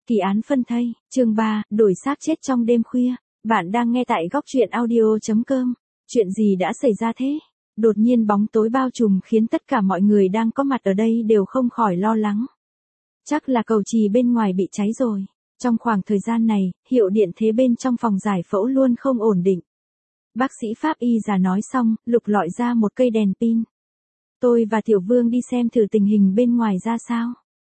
Kỳ án phân thây, chương 3, đổi xác chết trong đêm khuya. Bạn đang nghe tại góc truyện audio.com. Chuyện gì đã xảy ra thế? Đột nhiên bóng tối bao trùm khiến tất cả mọi người đang có mặt ở đây đều không khỏi lo lắng. Chắc là cầu chì bên ngoài bị cháy rồi. Trong khoảng thời gian này, hiệu điện thế bên trong phòng giải phẫu luôn không ổn định. Bác sĩ pháp y già nói xong, lục lọi ra một cây đèn pin. Tôi và Tiểu Vương đi xem thử tình hình bên ngoài ra sao.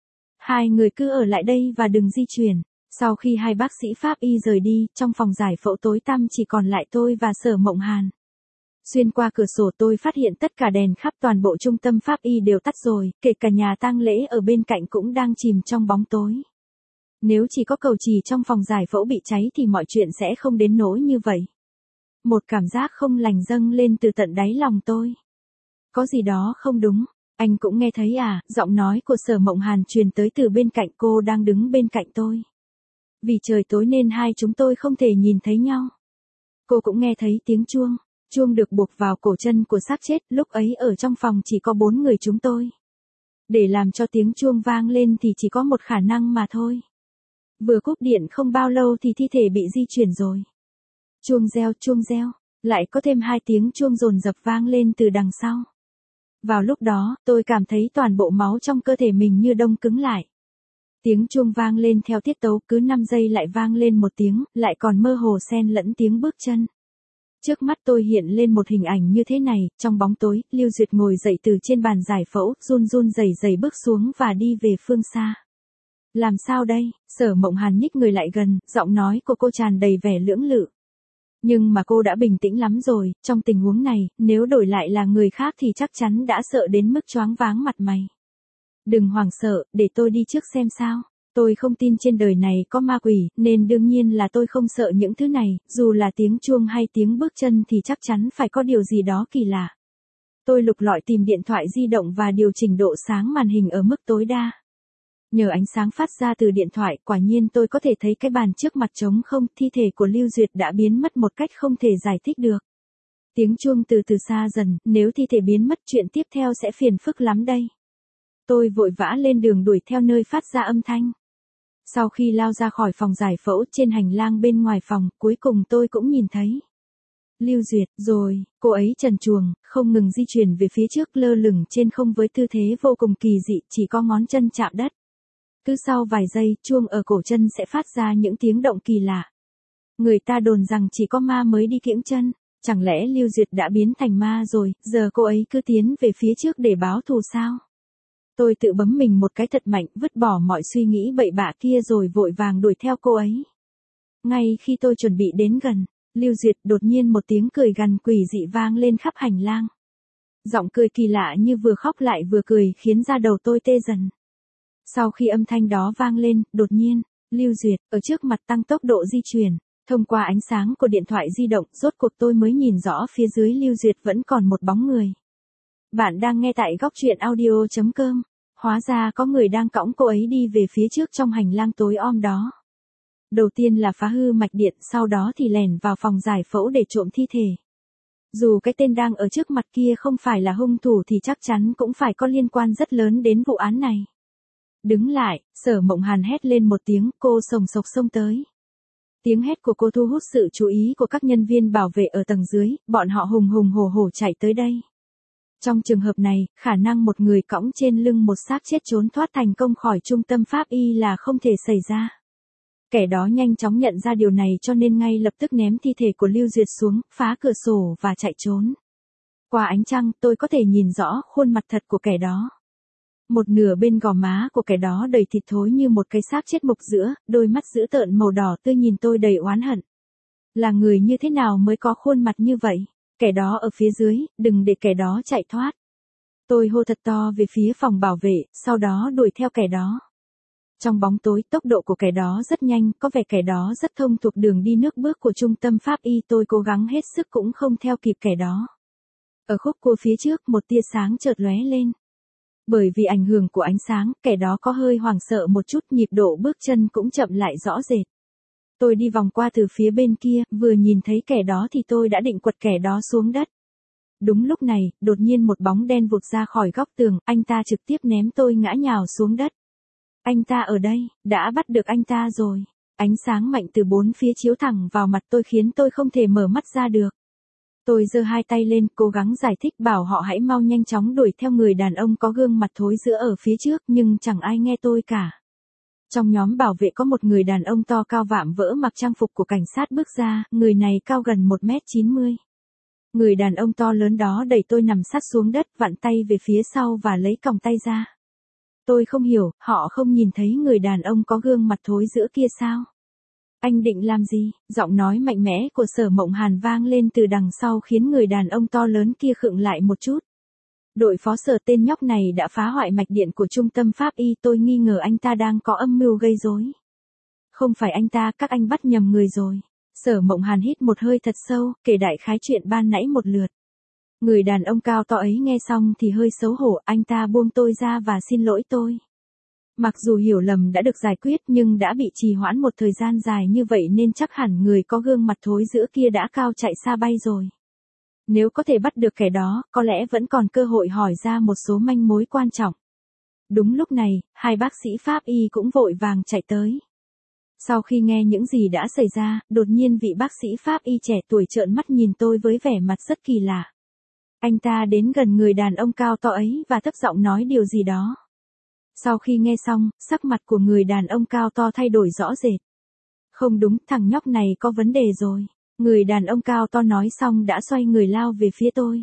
Hai người cứ ở lại đây và đừng di chuyển. Sau khi hai bác sĩ pháp y rời đi, trong phòng giải phẫu tối tăm chỉ còn lại tôi và Sở Mộng Hàn. Xuyên qua cửa sổ tôi phát hiện tất cả đèn khắp toàn bộ trung tâm pháp y đều tắt rồi, kể cả nhà tang lễ ở bên cạnh cũng đang chìm trong bóng tối. Nếu chỉ có cầu chì trong phòng giải phẫu bị cháy thì mọi chuyện sẽ không đến nỗi như vậy. Một cảm giác không lành dâng lên từ tận đáy lòng tôi. Có gì đó không đúng. Anh cũng nghe thấy à? Giọng nói của Sở Mộng Hàn truyền tới từ bên cạnh, cô đang đứng bên cạnh tôi. Vì trời tối nên hai chúng tôi không thể nhìn thấy nhau. Cô cũng nghe thấy tiếng chuông. Chuông được buộc vào cổ chân của xác chết, lúc ấy ở trong phòng chỉ có 4 người chúng tôi. Để làm cho tiếng chuông vang lên thì chỉ có một khả năng mà thôi. Vừa cúp điện không bao lâu thì thi thể bị di chuyển rồi. Chuông reo, lại có thêm 2 tiếng chuông dồn dập vang lên từ đằng sau. Vào lúc đó, tôi cảm thấy toàn bộ máu trong cơ thể mình như đông cứng lại. Tiếng chuông vang lên theo tiết tấu, cứ 5 giây lại vang lên một tiếng, lại còn mơ hồ xen lẫn tiếng bước chân. Trước mắt tôi hiện lên một hình ảnh như thế này, trong bóng tối, Lưu Duyệt ngồi dậy từ trên bàn giải phẫu, run run rẩy rẩy bước xuống và đi về phương xa. Làm sao đây? Sở Mộng Hàn nhích người lại gần, giọng nói của cô tràn đầy vẻ lưỡng lự. Nhưng mà cô đã bình tĩnh lắm rồi, trong tình huống này, nếu đổi lại là người khác thì chắc chắn đã sợ đến mức choáng váng mặt mày. Đừng hoảng sợ, để tôi đi trước xem sao. Tôi không tin trên đời này có ma quỷ, nên đương nhiên là tôi không sợ những thứ này, dù là tiếng chuông hay tiếng bước chân thì chắc chắn phải có điều gì đó kỳ lạ. Tôi lục lọi tìm điện thoại di động và điều chỉnh độ sáng màn hình ở mức tối đa. Nhờ ánh sáng phát ra từ điện thoại, quả nhiên tôi có thể thấy cái bàn trước mặt trống không, thi thể của Lưu Duyệt đã biến mất một cách không thể giải thích được. Tiếng chuông từ từ xa dần, nếu thi thể biến mất chuyện tiếp theo sẽ phiền phức lắm đây. Tôi vội vã lên đường đuổi theo nơi phát ra âm thanh. Sau khi lao ra khỏi phòng giải phẫu trên hành lang bên ngoài phòng, cuối cùng tôi cũng nhìn thấy. Lưu Duyệt, rồi, cô ấy trần truồng, không ngừng di chuyển về phía trước lơ lửng trên không với tư thế vô cùng kỳ dị, chỉ có ngón chân chạm đất. Cứ sau vài giây, chuông ở cổ chân sẽ phát ra những tiếng động kỳ lạ. Người ta đồn rằng chỉ có ma mới đi kiễng chân, chẳng lẽ Lưu Duyệt đã biến thành ma rồi, giờ cô ấy cứ tiến về phía trước để báo thù sao? Tôi tự bấm mình một cái thật mạnh, vứt bỏ mọi suy nghĩ bậy bạ kia rồi vội vàng đuổi theo cô ấy. Ngay khi tôi chuẩn bị đến gần, Lưu Duyệt đột nhiên một tiếng cười gằn quỷ dị vang lên khắp hành lang. Giọng cười kỳ lạ như vừa khóc lại vừa cười khiến da đầu tôi tê dần. Sau khi âm thanh đó vang lên, đột nhiên, Lưu Duyệt, ở trước mặt tăng tốc độ di chuyển. Thông qua ánh sáng của điện thoại di động, rốt cuộc tôi mới nhìn rõ phía dưới Lưu Duyệt vẫn còn một bóng người. Bạn đang nghe tại góc truyện audio.com. Hóa ra có người đang cõng cô ấy đi về phía trước trong hành lang tối om đó. Đầu tiên là phá hư mạch điện, sau đó thì lèn vào phòng giải phẫu để trộm thi thể. Dù cái tên đang ở trước mặt kia không phải là hung thủ thì chắc chắn cũng phải có liên quan rất lớn đến vụ án này. Đứng lại, Sở Mộng Hàn hét lên một tiếng, cô sồng sộc xông tới. Tiếng hét của cô thu hút sự chú ý của các nhân viên bảo vệ ở tầng dưới, bọn họ hùng hùng hổ hổ chạy tới đây. Trong trường hợp này, khả năng một người cõng trên lưng một xác chết trốn thoát thành công khỏi trung tâm pháp y là không thể xảy ra. Kẻ đó nhanh chóng nhận ra điều này cho nên ngay lập tức ném thi thể của Lưu Duyệt xuống, phá cửa sổ và chạy trốn. Qua ánh trăng, tôi có thể nhìn rõ khuôn mặt thật của kẻ đó. Một nửa bên gò má của kẻ đó đầy thịt thối như một cái xác chết mục giữa, đôi mắt dữ tợn màu đỏ tươi nhìn tôi đầy oán hận. Là người như thế nào mới có khuôn mặt như vậy? Kẻ đó ở phía dưới, đừng để kẻ đó chạy thoát. Tôi hô thật to về phía phòng bảo vệ, sau đó đuổi theo kẻ đó. Trong bóng tối, tốc độ của kẻ đó rất nhanh, có vẻ kẻ đó rất thông thuộc đường đi nước bước của trung tâm pháp y, tôi cố gắng hết sức cũng không theo kịp kẻ đó. Ở khúc cua phía trước, một tia sáng chợt lóe lên. Bởi vì ảnh hưởng của ánh sáng, kẻ đó có hơi hoảng sợ một chút, nhịp độ bước chân cũng chậm lại rõ rệt. Tôi đi vòng qua từ phía bên kia, vừa nhìn thấy kẻ đó thì tôi đã định quật kẻ đó xuống đất. Đúng lúc này, đột nhiên một bóng đen vụt ra khỏi góc tường, anh ta trực tiếp ném tôi ngã nhào xuống đất. Anh ta ở đây, đã bắt được anh ta rồi. Ánh sáng mạnh từ bốn phía chiếu thẳng vào mặt tôi khiến tôi không thể mở mắt ra được. Tôi giơ hai tay lên, cố gắng giải thích bảo họ hãy mau nhanh chóng đuổi theo người đàn ông có gương mặt thối rữa ở phía trước, nhưng chẳng ai nghe tôi cả. Trong nhóm bảo vệ có một người đàn ông to cao vạm vỡ mặc trang phục của cảnh sát bước ra, người này cao gần 1m90. Người đàn ông to lớn đó đẩy tôi nằm sát xuống đất, vặn tay về phía sau và lấy còng tay ra. Tôi không hiểu, họ không nhìn thấy người đàn ông có gương mặt thối rữa kia sao? Anh định làm gì? Giọng nói mạnh mẽ của Sở Mộng Hàn vang lên từ đằng sau khiến người đàn ông to lớn kia khựng lại một chút. Đội phó Sở, tên nhóc này đã phá hoại mạch điện của trung tâm pháp y, tôi nghi ngờ anh ta đang có âm mưu gây rối. Không phải anh ta, các anh bắt nhầm người rồi. Sở Mộng Hàn hít một hơi thật sâu, kể đại khái chuyện ban nãy một lượt. Người đàn ông cao to ấy nghe xong thì hơi xấu hổ, anh ta buông tôi ra và xin lỗi tôi. Mặc dù hiểu lầm đã được giải quyết nhưng đã bị trì hoãn một thời gian dài như vậy nên chắc hẳn người có gương mặt thối rữa kia đã cao chạy xa bay rồi. Nếu có thể bắt được kẻ đó, có lẽ vẫn còn cơ hội hỏi ra một số manh mối quan trọng. Đúng lúc này, hai bác sĩ pháp y cũng vội vàng chạy tới. Sau khi nghe những gì đã xảy ra, đột nhiên vị bác sĩ pháp y trẻ tuổi trợn mắt nhìn tôi với vẻ mặt rất kỳ lạ. Anh ta đến gần người đàn ông cao to ấy và thấp giọng nói điều gì đó. Sau khi nghe xong, sắc mặt của người đàn ông cao to thay đổi rõ rệt. Không đúng, thằng nhóc này có vấn đề rồi. Người đàn ông cao to nói xong đã xoay người lao về phía tôi.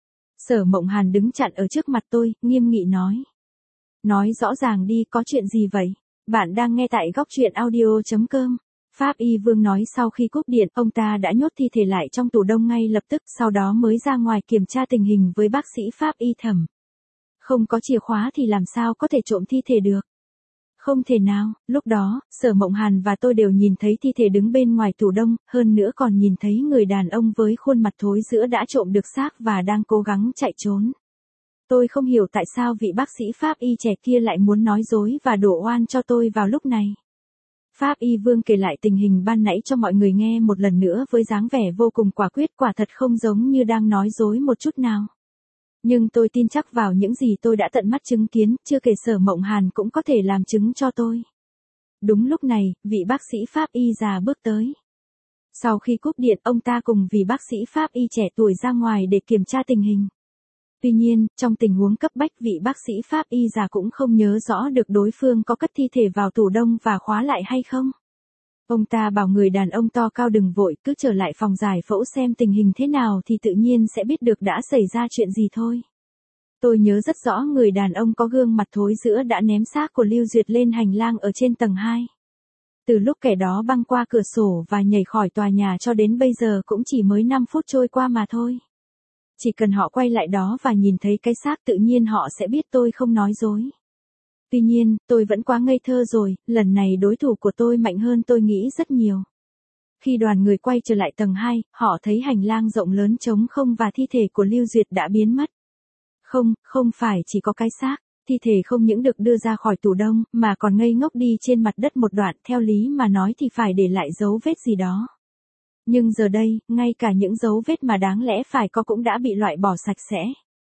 Sở Mộng Hàn đứng chặn ở trước mặt tôi, nghiêm nghị nói. Nói rõ ràng đi, có chuyện gì vậy? Bạn đang nghe tại góc truyện audio.com. Pháp y Vương nói sau khi cúp điện, ông ta đã nhốt thi thể lại trong tủ đông ngay lập tức, sau đó mới ra ngoài kiểm tra tình hình với bác sĩ pháp y Thẩm. Không có chìa khóa thì làm sao có thể trộm thi thể được? Không thể nào, lúc đó, Sở Mộng Hàn và tôi đều nhìn thấy thi thể đứng bên ngoài tủ đông, hơn nữa còn nhìn thấy người đàn ông với khuôn mặt thối rữa đã trộm được xác và đang cố gắng chạy trốn. Tôi không hiểu tại sao vị bác sĩ pháp y trẻ kia lại muốn nói dối và đổ oan cho tôi vào lúc này. Pháp y Vương kể lại tình hình ban nãy cho mọi người nghe một lần nữa với dáng vẻ vô cùng quả quyết, quả thật không giống như đang nói dối một chút nào. Nhưng tôi tin chắc vào những gì tôi đã tận mắt chứng kiến, chưa kể Sở Mộng Hàn cũng có thể làm chứng cho tôi. Đúng lúc này, vị bác sĩ pháp y già bước tới. Sau khi cúp điện, ông ta cùng vị bác sĩ pháp y trẻ tuổi ra ngoài để kiểm tra tình hình. Tuy nhiên, trong tình huống cấp bách, vị bác sĩ pháp y già cũng không nhớ rõ được đối phương có cất thi thể vào tủ đông và khóa lại hay không. Ông ta bảo người đàn ông to cao đừng vội, cứ trở lại phòng giải phẫu xem tình hình thế nào thì tự nhiên sẽ biết được đã xảy ra chuyện gì thôi. Tôi nhớ rất rõ người đàn ông có gương mặt thối rữa đã ném xác của Lưu Duyệt lên hành lang ở trên tầng 2. Từ lúc kẻ đó băng qua cửa sổ và nhảy khỏi tòa nhà cho đến bây giờ cũng chỉ mới 5 phút trôi qua mà thôi. Chỉ cần họ quay lại đó và nhìn thấy cái xác tự nhiên họ sẽ biết tôi không nói dối. Tuy nhiên, tôi vẫn quá ngây thơ rồi, lần này đối thủ của tôi mạnh hơn tôi nghĩ rất nhiều. Khi đoàn người quay trở lại tầng 2, họ thấy hành lang rộng lớn trống không và thi thể của Lưu Duyệt đã biến mất. Không phải chỉ có cái xác, thi thể không những được đưa ra khỏi tủ đông, mà còn ngây ngốc đi trên mặt đất một đoạn, theo lý mà nói thì phải để lại dấu vết gì đó. Nhưng giờ đây, ngay cả những dấu vết mà đáng lẽ phải có cũng đã bị loại bỏ sạch sẽ.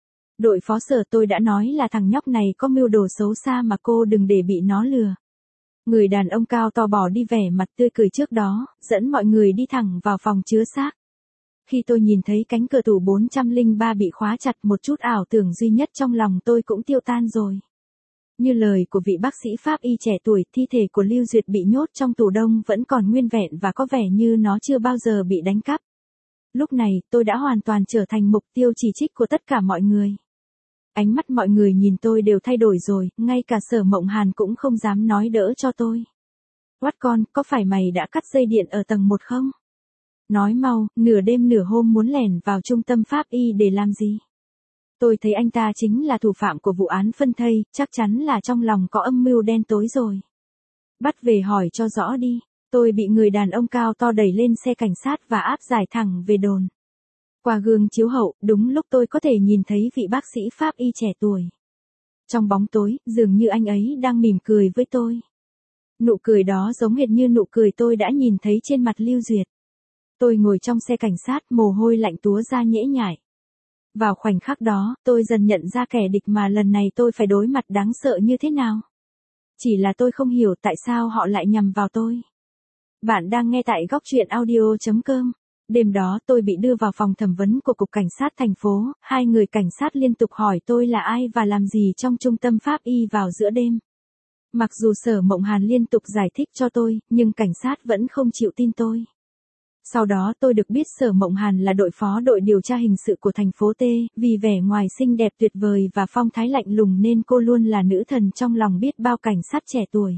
Đội phó Sở, tôi đã nói là thằng nhóc này có mưu đồ xấu xa mà cô đừng để bị nó lừa. Người đàn ông cao to bỏ đi vẻ mặt tươi cười trước đó, dẫn mọi người đi thẳng vào phòng chứa xác. Khi tôi nhìn thấy cánh cửa tủ 403 bị khóa chặt, một chút ảo tưởng duy nhất trong lòng tôi cũng tiêu tan rồi. Như lời của vị bác sĩ pháp y trẻ tuổi, thi thể của Lưu Duyệt bị nhốt trong tủ đông vẫn còn nguyên vẹn và có vẻ như nó chưa bao giờ bị đánh cắp. Lúc này, tôi đã hoàn toàn trở thành mục tiêu chỉ trích của tất cả mọi người. Ánh mắt mọi người nhìn tôi đều thay đổi rồi, ngay cả Sở Mộng Hàn cũng không dám nói đỡ cho tôi. What con, có phải mày đã cắt dây điện ở tầng 1 không? Nói mau, nửa đêm nửa hôm muốn lẻn vào trung tâm pháp y để làm gì? Tôi thấy anh ta chính là thủ phạm của vụ án phân thây, chắc chắn là trong lòng có âm mưu đen tối rồi. Bắt về hỏi cho rõ đi. Tôi bị người đàn ông cao to đẩy lên xe cảnh sát và áp giải thẳng về đồn. Qua gương chiếu hậu, đúng lúc tôi có thể nhìn thấy vị bác sĩ pháp y trẻ tuổi. Trong bóng tối, dường như anh ấy đang mỉm cười với tôi. Nụ cười đó giống hệt như nụ cười tôi đã nhìn thấy trên mặt Lưu Duyệt. Tôi ngồi trong xe cảnh sát, mồ hôi lạnh túa ra nhễ nhại. Vào khoảnh khắc đó, tôi dần nhận ra kẻ địch mà lần này tôi phải đối mặt đáng sợ như thế nào. Chỉ là tôi không hiểu tại sao họ lại nhằm vào tôi. Bạn đang nghe tại góc chuyện audio.com. Đêm đó tôi bị đưa vào phòng thẩm vấn của Cục Cảnh sát thành phố, hai người cảnh sát liên tục hỏi tôi là ai và làm gì trong trung tâm pháp y vào giữa đêm. Mặc dù Sở Mộng Hàn liên tục giải thích cho tôi, nhưng cảnh sát vẫn không chịu tin tôi. Sau đó tôi được biết Sở Mộng Hàn là đội phó đội điều tra hình sự của thành phố T, vì vẻ ngoài xinh đẹp tuyệt vời và phong thái lạnh lùng nên cô luôn là nữ thần trong lòng biết bao cảnh sát trẻ tuổi.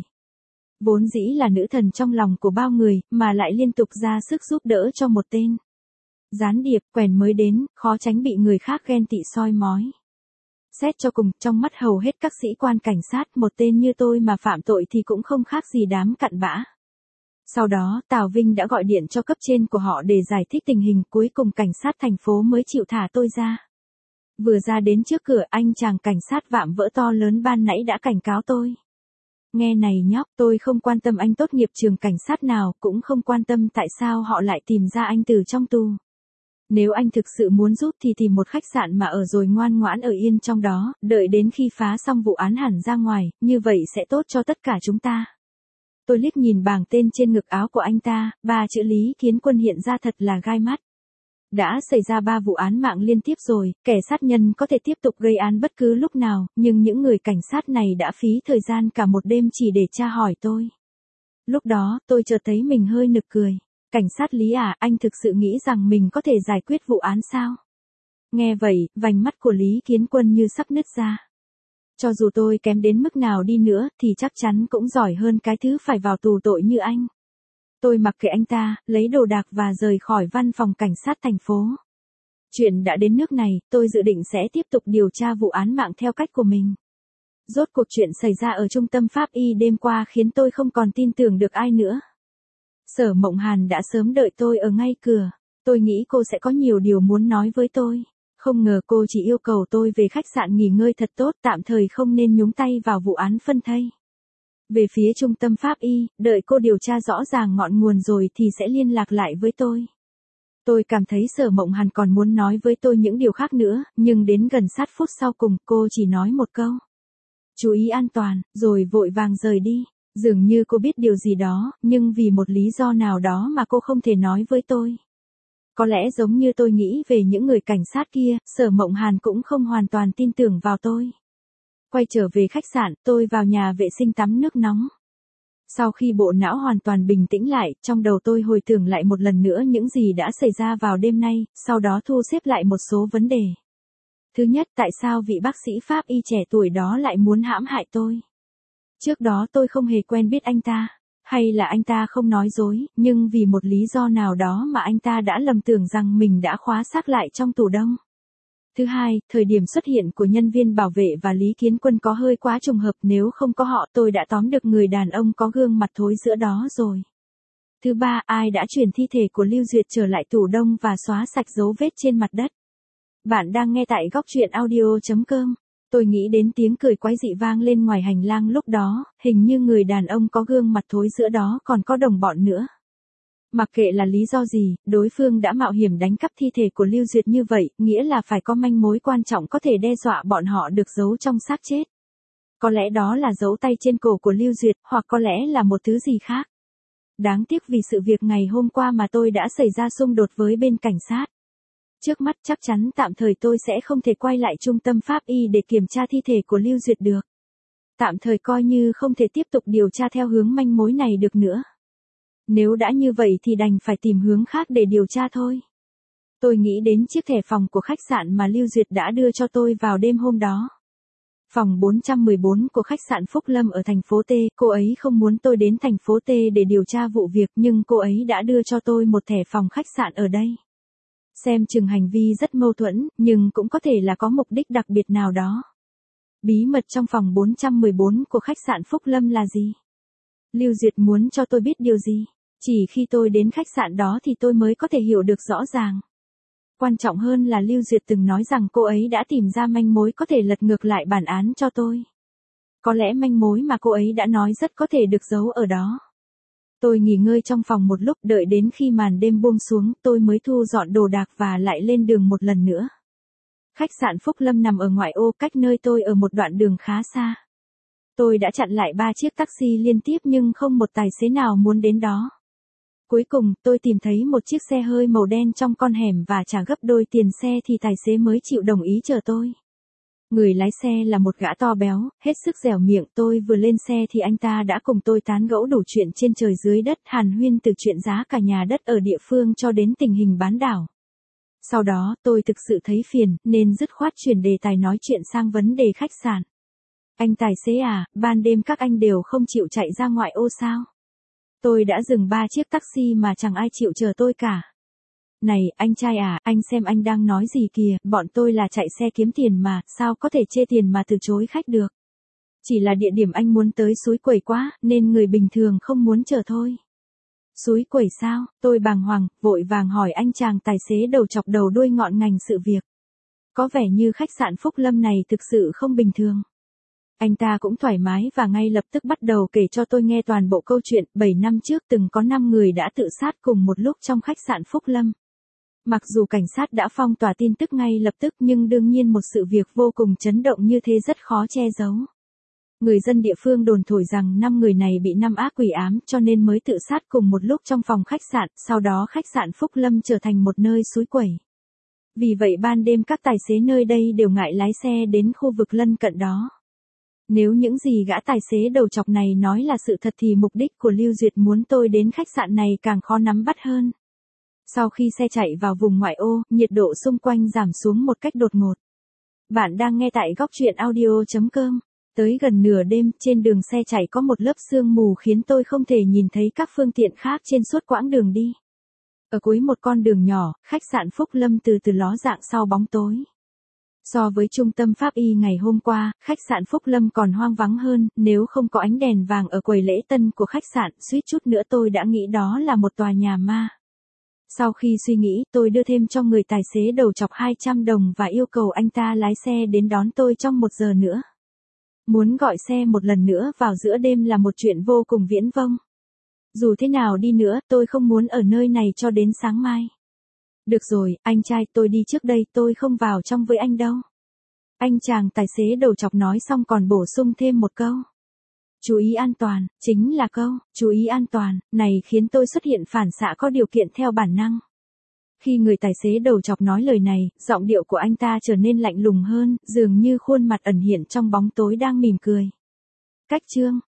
Vốn dĩ là nữ thần trong lòng của bao người, mà lại liên tục ra sức giúp đỡ cho một tên gián điệp, quèn mới đến, khó tránh bị người khác ghen tị soi mói. Xét cho cùng, trong mắt hầu hết các sĩ quan cảnh sát, một tên như tôi mà phạm tội thì cũng không khác gì đám cặn bã. Sau đó, Tào Vinh đã gọi điện cho cấp trên của họ để giải thích tình hình, cuối cùng cảnh sát thành phố mới chịu thả tôi ra. Vừa ra đến trước cửa, anh chàng cảnh sát vạm vỡ to lớn ban nãy đã cảnh cáo tôi. Nghe này nhóc, tôi không quan tâm anh tốt nghiệp trường cảnh sát nào, cũng không quan tâm tại sao họ lại tìm ra anh từ trong tù. Nếu anh thực sự muốn giúp thì tìm một khách sạn mà ở rồi ngoan ngoãn ở yên trong đó, đợi đến khi phá xong vụ án hẳn ra ngoài, như vậy sẽ tốt cho tất cả chúng ta. Tôi liếc nhìn bảng tên trên ngực áo của anh ta, 3 chữ Lý Kiến Quân hiện ra thật là gai mắt. Đã xảy ra 3 vụ án mạng liên tiếp rồi, kẻ sát nhân có thể tiếp tục gây án bất cứ lúc nào, nhưng những người cảnh sát này đã phí thời gian cả một đêm chỉ để tra hỏi tôi. Lúc đó, tôi chợt thấy mình hơi nực cười. Cảnh sát Lý à, anh thực sự nghĩ rằng mình có thể giải quyết vụ án sao? Nghe vậy, vành mắt của Lý Kiến Quân như sắp nứt ra. Cho dù tôi kém đến mức nào đi nữa, thì chắc chắn cũng giỏi hơn cái thứ phải vào tù tội như anh. Tôi mặc kệ anh ta, lấy đồ đạc và rời khỏi văn phòng cảnh sát thành phố. Chuyện đã đến nước này, tôi dự định sẽ tiếp tục điều tra vụ án mạng theo cách của mình. Rốt cuộc chuyện xảy ra ở trung tâm pháp y đêm qua khiến tôi không còn tin tưởng được ai nữa. Sở Mộng Hàn đã sớm đợi tôi ở ngay cửa. Tôi nghĩ cô sẽ có nhiều điều muốn nói với tôi. Không ngờ cô chỉ yêu cầu tôi về khách sạn nghỉ ngơi thật tốt, tạm thời không nên nhúng tay vào vụ án phân thây. Về phía trung tâm pháp y, đợi cô điều tra rõ ràng ngọn nguồn rồi thì sẽ liên lạc lại với tôi. Tôi cảm thấy Sở Mộng Hàn còn muốn nói với tôi những điều khác nữa, nhưng đến gần sát phút sau cùng, cô chỉ nói một câu. Chú ý an toàn, rồi vội vàng rời đi. Dường như cô biết điều gì đó, nhưng vì một lý do nào đó mà cô không thể nói với tôi. Có lẽ giống như tôi nghĩ về những người cảnh sát kia, Sở Mộng Hàn cũng không hoàn toàn tin tưởng vào tôi. Quay trở về khách sạn, tôi vào nhà vệ sinh tắm nước nóng. Sau khi bộ não hoàn toàn bình tĩnh lại, trong đầu tôi hồi tưởng lại một lần nữa những gì đã xảy ra vào đêm nay, sau đó thu xếp lại một số vấn đề. Thứ nhất, tại sao vị bác sĩ pháp y trẻ tuổi đó lại muốn hãm hại tôi? Trước đó tôi không hề quen biết anh ta, hay là anh ta không nói dối, nhưng vì một lý do nào đó mà anh ta đã lầm tưởng rằng mình đã khóa xác lại trong tủ đông. Thứ hai, thời điểm xuất hiện của nhân viên bảo vệ và Lý Kiến Quân có hơi quá trùng hợp, nếu không có họ tôi đã tóm được người đàn ông có gương mặt thối giữa đó rồi. Thứ ba, ai đã chuyển thi thể của Lưu Duyệt trở lại tủ đông và xóa sạch dấu vết trên mặt đất. Bạn đang nghe tại góc chuyện audio.com. Tôi nghĩ đến tiếng cười quái dị vang lên ngoài hành lang lúc đó, hình như người đàn ông có gương mặt thối giữa đó còn có đồng bọn nữa. Mặc kệ là lý do gì, đối phương đã mạo hiểm đánh cắp thi thể của Lưu Duyệt như vậy, nghĩa là phải có manh mối quan trọng có thể đe dọa bọn họ được giấu trong xác chết. Có lẽ đó là dấu tay trên cổ của Lưu Duyệt, hoặc có lẽ là một thứ gì khác. Đáng tiếc vì sự việc ngày hôm qua mà tôi đã xảy ra xung đột với bên cảnh sát. Trước mắt chắc chắn tạm thời tôi sẽ không thể quay lại trung tâm pháp y để kiểm tra thi thể của Lưu Duyệt được. Tạm thời coi như không thể tiếp tục điều tra theo hướng manh mối này được nữa. Nếu đã như vậy thì đành phải tìm hướng khác để điều tra thôi. Tôi nghĩ đến chiếc thẻ phòng của khách sạn mà Lưu Duyệt đã đưa cho tôi vào đêm hôm đó. Phòng 414 của khách sạn Phúc Lâm ở thành phố T, cô ấy không muốn tôi đến thành phố T để điều tra vụ việc, nhưng cô ấy đã đưa cho tôi một thẻ phòng khách sạn ở đây. Xem chừng hành vi rất mâu thuẫn, nhưng cũng có thể là có mục đích đặc biệt nào đó. Bí mật trong phòng 414 của khách sạn Phúc Lâm là gì? Lưu Duyệt muốn cho tôi biết điều gì? Chỉ khi tôi đến khách sạn đó thì tôi mới có thể hiểu được rõ ràng. Quan trọng hơn là Lưu Duyệt từng nói rằng cô ấy đã tìm ra manh mối có thể lật ngược lại bản án cho tôi. Có lẽ manh mối mà cô ấy đã nói rất có thể được giấu ở đó. Tôi nghỉ ngơi trong phòng một lúc, đợi đến khi màn đêm buông xuống, tôi mới thu dọn đồ đạc và lại lên đường một lần nữa. Khách sạn Phúc Lâm nằm ở ngoại ô, cách nơi tôi ở một đoạn đường khá xa. Tôi đã chặn lại 3 chiếc taxi liên tiếp nhưng không một tài xế nào muốn đến đó. Cuối cùng, tôi tìm thấy một chiếc xe hơi màu đen trong con hẻm và trả gấp đôi tiền xe thì tài xế mới chịu đồng ý chở tôi. Người lái xe là một gã to béo, hết sức dẻo miệng. Tôi vừa lên xe thì anh ta đã cùng tôi tán gẫu đủ chuyện trên trời dưới đất, hàn huyên từ chuyện giá cả nhà đất ở địa phương cho đến tình hình bán đảo. Sau đó, tôi thực sự thấy phiền, nên dứt khoát chuyển đề tài nói chuyện sang vấn đề khách sạn. Anh tài xế à, ban đêm các anh đều không chịu chạy ra ngoại ô sao? Tôi đã dừng 3 chiếc taxi mà chẳng ai chịu chờ tôi cả. Này, anh trai à, anh xem anh đang nói gì kìa, bọn tôi là chạy xe kiếm tiền mà, sao có thể chê tiền mà từ chối khách được. Chỉ là địa điểm anh muốn tới suối Quẩy quá, nên người bình thường không muốn chờ thôi. Suối Quẩy sao? Tôi bàng hoàng, vội vàng hỏi anh chàng tài xế đầu chọc đầu đuôi ngọn ngành sự việc. Có vẻ như khách sạn Phúc Lâm này thực sự không bình thường. Anh ta cũng thoải mái và ngay lập tức bắt đầu kể cho tôi nghe toàn bộ câu chuyện. 7 năm trước từng có 5 người đã tự sát cùng một lúc trong khách sạn Phúc Lâm. Mặc dù cảnh sát đã phong tỏa tin tức ngay lập tức nhưng đương nhiên một sự việc vô cùng chấn động như thế rất khó che giấu. Người dân địa phương đồn thổi rằng 5 người này bị 5 ác quỷ ám cho nên mới tự sát cùng một lúc trong phòng khách sạn, sau đó khách sạn Phúc Lâm trở thành một nơi suối quẩy. Vì vậy ban đêm các tài xế nơi đây đều ngại lái xe đến khu vực lân cận đó. Nếu những gì gã tài xế đầu chọc này nói là sự thật thì mục đích của Lưu Duyệt muốn tôi đến khách sạn này càng khó nắm bắt hơn. Sau khi xe chạy vào vùng ngoại ô, nhiệt độ xung quanh giảm xuống một cách đột ngột. Bạn đang nghe tại góc truyện audio.com. Tới gần nửa đêm, trên đường xe chạy có một lớp sương mù khiến tôi không thể nhìn thấy các phương tiện khác trên suốt quãng đường đi. Ở cuối một con đường nhỏ, khách sạn Phúc Lâm từ từ ló dạng sau bóng tối. So với trung tâm pháp y ngày hôm qua, khách sạn Phúc Lâm còn hoang vắng hơn, nếu không có ánh đèn vàng ở quầy lễ tân của khách sạn, suýt chút nữa tôi đã nghĩ đó là một tòa nhà ma. Sau khi suy nghĩ, tôi đưa thêm cho người tài xế đầu chọc 200 đồng và yêu cầu anh ta lái xe đến đón tôi trong 1 giờ nữa. Muốn gọi xe một lần nữa vào giữa đêm là một chuyện vô cùng viễn vông. Dù thế nào đi nữa, tôi không muốn ở nơi này cho đến sáng mai. Được rồi, anh trai, tôi đi trước đây, tôi không vào trong với anh đâu. Anh chàng tài xế đầu chọc nói xong còn bổ sung thêm một câu. Chú ý an toàn, chính là câu, chú ý an toàn, này khiến tôi xuất hiện phản xạ có điều kiện theo bản năng. Khi người tài xế đầu chọc nói lời này, giọng điệu của anh ta trở nên lạnh lùng hơn, dường như khuôn mặt ẩn hiện trong bóng tối đang mỉm cười. Cách chương